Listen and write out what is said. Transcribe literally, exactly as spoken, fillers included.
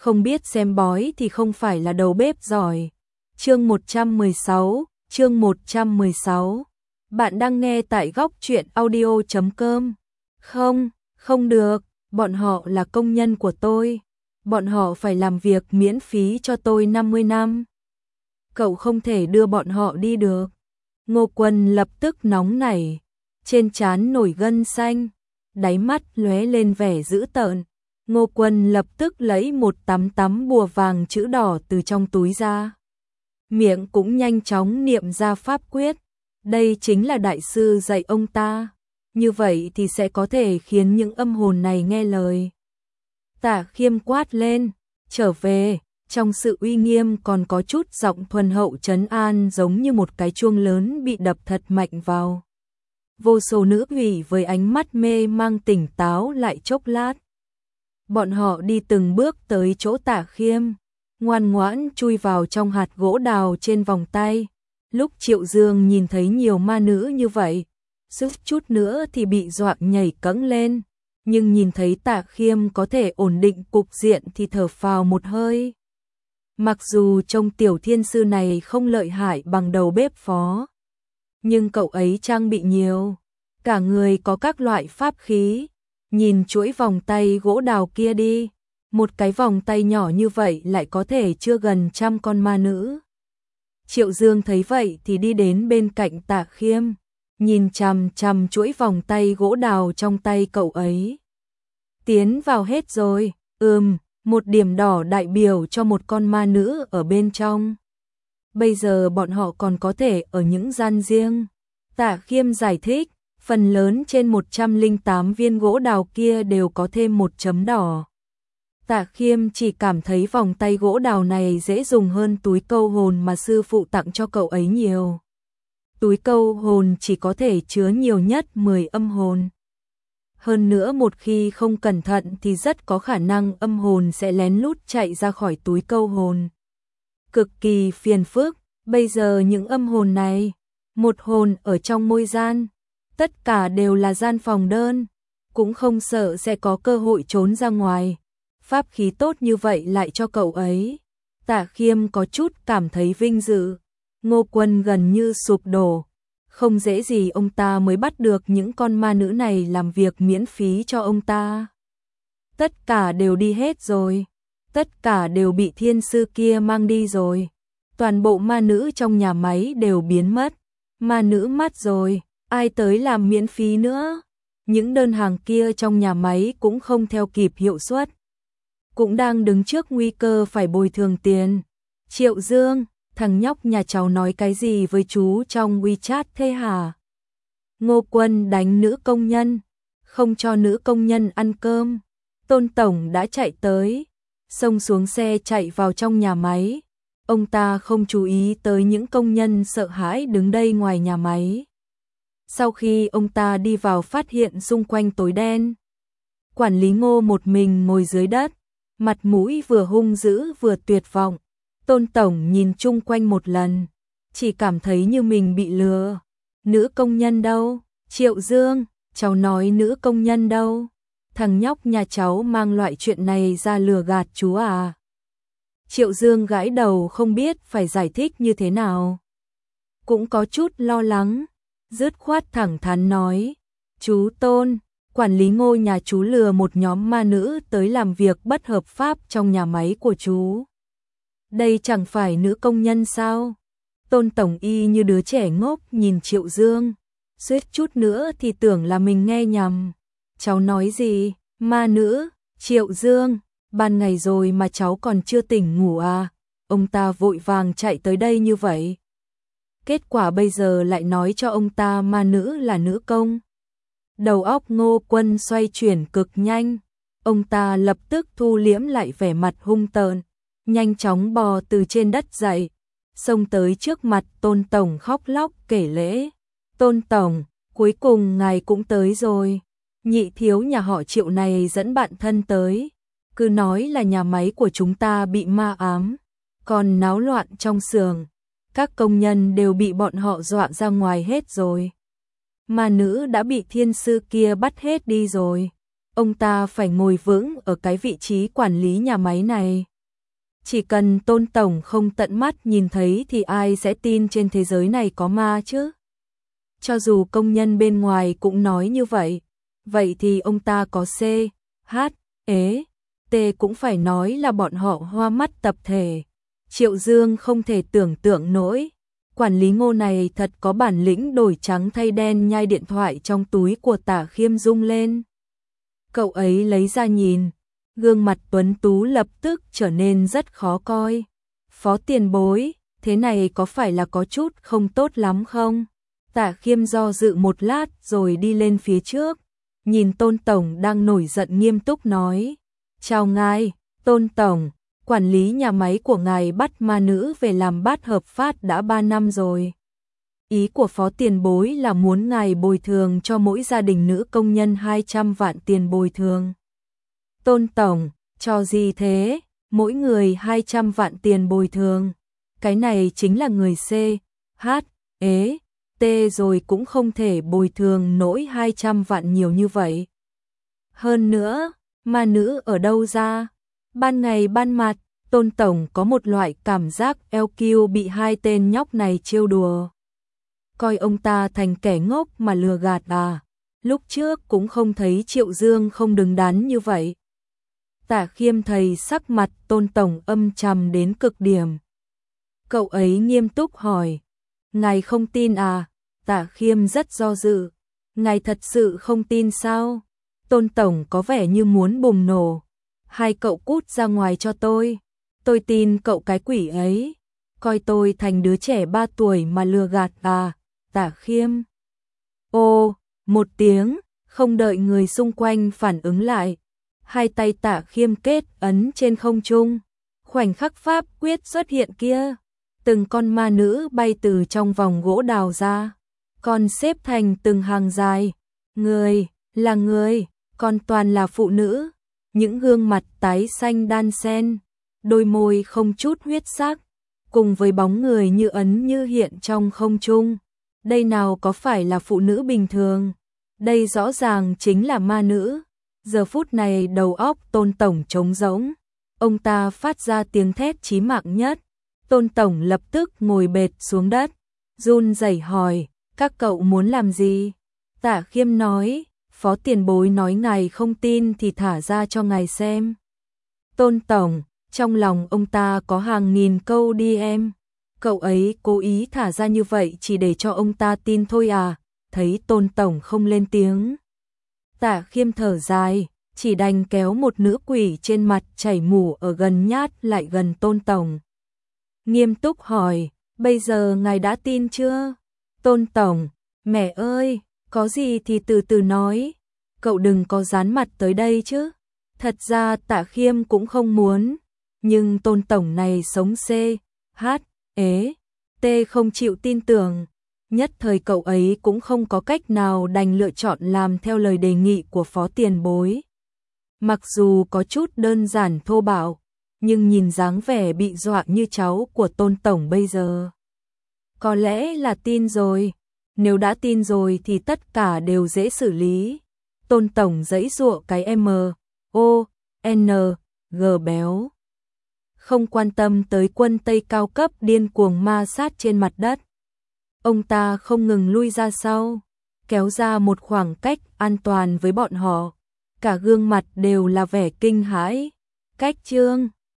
không biết xem bói thì không phải là đầu bếp giỏi. Chương một trăm mười sáu, chương một trăm mười sáu. Bạn đang nghe tại góc truyện audio chấm com. Không, không được, bọn họ là công nhân của tôi. Bọn họ phải làm việc miễn phí cho tôi năm mươi năm. Cậu không thể đưa bọn họ đi được. Ngô Quân lập tức nóng nảy, trên trán nổi gân xanh, đáy mắt lóe lên vẻ dữ tợn. Ngô Quân lập tức lấy một tấm tấm bùa vàng chữ đỏ từ trong túi ra. Miệng cũng nhanh chóng niệm ra pháp quyết. Đây chính là đại sư dạy ông ta. Như vậy thì sẽ có thể khiến những âm hồn này nghe lời. Tạ Khiêm quát lên, trở về, trong sự uy nghiêm còn có chút giọng thuần hậu trấn an, giống như một cái chuông lớn bị đập thật mạnh vào. Vô số nữ quỷ với ánh mắt mê mang tỉnh táo lại chốc lát. Bọn họ đi từng bước tới chỗ Tạ Khiêm, ngoan ngoãn chui vào trong hạt gỗ đào trên vòng tay. Lúc Triệu Dương nhìn thấy nhiều ma nữ như vậy, suýt chút nữa thì bị dọa nhảy cẫng lên, nhưng nhìn thấy Tạ Khiêm có thể ổn định cục diện thì thở phào một hơi. Mặc dù trông tiểu thiên sư này không lợi hại bằng đầu bếp phó, nhưng cậu ấy trang bị nhiều, cả người có các loại pháp khí. Nhìn chuỗi vòng tay gỗ đào kia đi, một cái vòng tay nhỏ như vậy lại có thể chứa gần trăm con ma nữ. Triệu Dương thấy vậy thì đi đến bên cạnh Tạ Khiêm, nhìn chằm chằm chuỗi vòng tay gỗ đào trong tay cậu ấy. Tiến vào hết rồi, ừm, một điểm đỏ đại biểu cho một con ma nữ ở bên trong. Bây giờ bọn họ còn có thể ở những gian riêng. Tạ Khiêm giải thích, phần lớn trên một trăm lẻ tám viên gỗ đào kia đều có thêm một chấm đỏ. Tạ Khiêm chỉ cảm thấy vòng tay gỗ đào này dễ dùng hơn túi câu hồn mà sư phụ tặng cho cậu ấy nhiều. Túi câu hồn chỉ có thể chứa nhiều nhất mười âm hồn. Hơn nữa một khi không cẩn thận thì rất có khả năng âm hồn sẽ lén lút chạy ra khỏi túi câu hồn. Cực kỳ phiền phức, bây giờ những âm hồn này, một hồn ở trong môi gian, tất cả đều là gian phòng đơn, cũng không sợ sẽ có cơ hội trốn ra ngoài. Pháp khí tốt như vậy lại cho cậu ấy. Tạ Khiêm có chút cảm thấy vinh dự. Ngô Quân gần như sụp đổ. Không dễ gì ông ta mới bắt được những con ma nữ này làm việc miễn phí cho ông ta. Tất cả đều đi hết rồi. Tất cả đều bị thiên sư kia mang đi rồi. Toàn bộ ma nữ trong nhà máy đều biến mất. Ma nữ mất rồi, ai tới làm miễn phí nữa. Những đơn hàng kia trong nhà máy cũng không theo kịp hiệu suất, cũng đang đứng trước nguy cơ phải bồi thường tiền. Triệu Dương, thằng nhóc nhà cháu nói cái gì với chú trong WeChat thế hả? Ngô Quân đánh nữ công nhân, không cho nữ công nhân ăn cơm. Tôn Tổng đã chạy tới, xông xuống xe chạy vào trong nhà máy. Ông ta không chú ý tới những công nhân sợ hãi đứng đây ngoài nhà máy. Sau khi ông ta đi vào phát hiện xung quanh tối đen. Quản lý Ngô một mình ngồi dưới đất, mặt mũi vừa hung dữ vừa tuyệt vọng. Tôn Tổng nhìn chung quanh một lần, chỉ cảm thấy như mình bị lừa. Nữ công nhân đâu? Triệu Dương, cháu nói nữ công nhân đâu? Thằng nhóc nhà cháu mang loại chuyện này ra lừa gạt chú à? Triệu Dương gãi đầu không biết phải giải thích như thế nào. Cũng có chút lo lắng, dứt khoát thẳng thắn nói, chú Tôn, quản lý Ngô nhà chú lừa một nhóm ma nữ tới làm việc bất hợp pháp trong nhà máy của chú. Đây chẳng phải nữ công nhân sao? Tôn Tổng y như đứa trẻ ngốc nhìn Triệu Dương, suýt chút nữa thì tưởng là mình nghe nhầm. Cháu nói gì? Ma nữ? Triệu Dương, ban ngày rồi mà cháu còn chưa tỉnh ngủ à? Ông ta vội vàng chạy tới đây như vậy. Kết quả bây giờ lại nói cho ông ta ma nữ là nữ công. Đầu óc Ngô Quân xoay chuyển cực nhanh. Ông ta lập tức thu liễm lại vẻ mặt hung tợn, nhanh chóng bò từ trên đất dậy, xông tới trước mặt Tôn Tổng khóc lóc kể lễ. Tôn Tổng, cuối cùng ngài cũng tới rồi. Nhị thiếu nhà họ Triệu này dẫn bạn thân tới, cứ nói là nhà máy của chúng ta bị ma ám, còn náo loạn trong xưởng. Các công nhân đều bị bọn họ dọa ra ngoài hết rồi. Ma nữ đã bị thiên sư kia bắt hết đi rồi. Ông ta phải ngồi vững ở cái vị trí quản lý nhà máy này. Chỉ cần Tôn tổng không tận mắt nhìn thấy thì ai sẽ tin trên thế giới này có ma chứ? Cho dù công nhân bên ngoài cũng nói như vậy, vậy thì ông ta có C, H, ế, T cũng phải nói là bọn họ hoa mắt tập thể. Triệu Dương không thể tưởng tượng nổi, quản lý Ngô này thật có bản lĩnh đổi trắng thay đen, nhai điện thoại trong túi của Tả Khiêm rung lên. Cậu ấy lấy ra nhìn, gương mặt tuấn tú lập tức trở nên rất khó coi. Phó tiền bối, thế này có phải là có chút không tốt lắm không? Tả Khiêm do dự một lát rồi đi lên phía trước, nhìn Tôn tổng đang nổi giận nghiêm túc nói: "Chào ngài, Tôn tổng, quản lý nhà máy của ngài bắt ma nữ về làm bát hợp pháp đã ba năm rồi. Ý của phó tiền bối là muốn ngài bồi thường cho mỗi gia đình nữ công nhân hai trăm vạn tiền bồi thường." Tôn tổng, cho gì thế? Mỗi người hai trăm vạn tiền bồi thường. Cái này chính là người C, H, ế, T rồi cũng không thể bồi thường nổi hai trăm vạn nhiều như vậy. Hơn nữa, ma nữ ở đâu ra? Ban ngày ban mặt, Tôn tổng có một loại cảm giác eo kiêu bị hai tên nhóc này trêu đùa. Coi ông ta thành kẻ ngốc mà lừa gạt à? Lúc trước cũng không thấy Triệu Dương không đứng đắn như vậy. Tả Khiêm thầy sắc mặt Tôn tổng âm trầm đến cực điểm. Cậu ấy nghiêm túc hỏi: "Ngài không tin à?" Tả Khiêm rất do dự: "Ngài thật sự không tin sao?" Tôn tổng có vẻ như muốn bùng nổ: "Hai cậu cút ra ngoài cho tôi. Tôi tin cậu cái quỷ ấy. Coi tôi thành đứa trẻ ba tuổi mà lừa gạt à?" Tả Khiêm: "Ô", một tiếng, không đợi người xung quanh phản ứng lại, hai tay Tả Khiêm kết ấn trên không trung. Khoảnh khắc pháp quyết xuất hiện kia, từng con ma nữ bay từ trong vòng gỗ đào ra, còn xếp thành từng hàng dài. Người, là người, còn toàn là phụ nữ, những gương mặt tái xanh đan xen, đôi môi không chút huyết sắc, cùng với bóng người như ấn như hiện trong không trung. Đây nào có phải là phụ nữ bình thường, đây rõ ràng chính là ma nữ. Giờ phút này đầu óc Tôn tổng trống rỗng, ông ta phát ra tiếng thét chí mạng nhất. Tôn tổng lập tức ngồi bệt xuống đất, run rẩy hỏi: "Các cậu muốn làm gì?" Tả Khiêm nói: "Phó tiền bối nói ngài không tin thì thả ra cho ngài xem." Tôn tổng, trong lòng ông ta có hàng nghìn câu đi em. Cậu ấy cố ý thả ra như vậy chỉ để cho ông ta tin thôi à? Thấy Tôn tổng không lên tiếng, Tả Khiêm thở dài, chỉ đành kéo một nữ quỷ trên mặt chảy mủ ở gần nhát lại gần Tôn tổng. Nghiêm túc hỏi: "Bây giờ ngài đã tin chưa?" Tôn tổng: "Mẹ ơi, có gì thì từ từ nói, cậu đừng có dán mặt tới đây chứ." Thật ra Tả Khiêm cũng không muốn, nhưng Tôn tổng này sống C, H, ế, T không chịu tin tưởng. Nhất thời cậu ấy cũng không có cách nào đành lựa chọn làm theo lời đề nghị của phó tiền bối. Mặc dù có chút đơn giản thô bạo, nhưng nhìn dáng vẻ bị dọa như cháu của Tôn tổng bây giờ, có lẽ là tin rồi. Nếu đã tin rồi thì tất cả đều dễ xử lý. Tôn tổng giãy giụa cái M, O, N, G béo, không quan tâm tới quân Tây cao cấp điên cuồng ma sát trên mặt đất. Ông ta không ngừng lui ra sau, kéo ra một khoảng cách an toàn với bọn họ. Cả gương mặt đều là vẻ kinh hãi. "Cách Trương,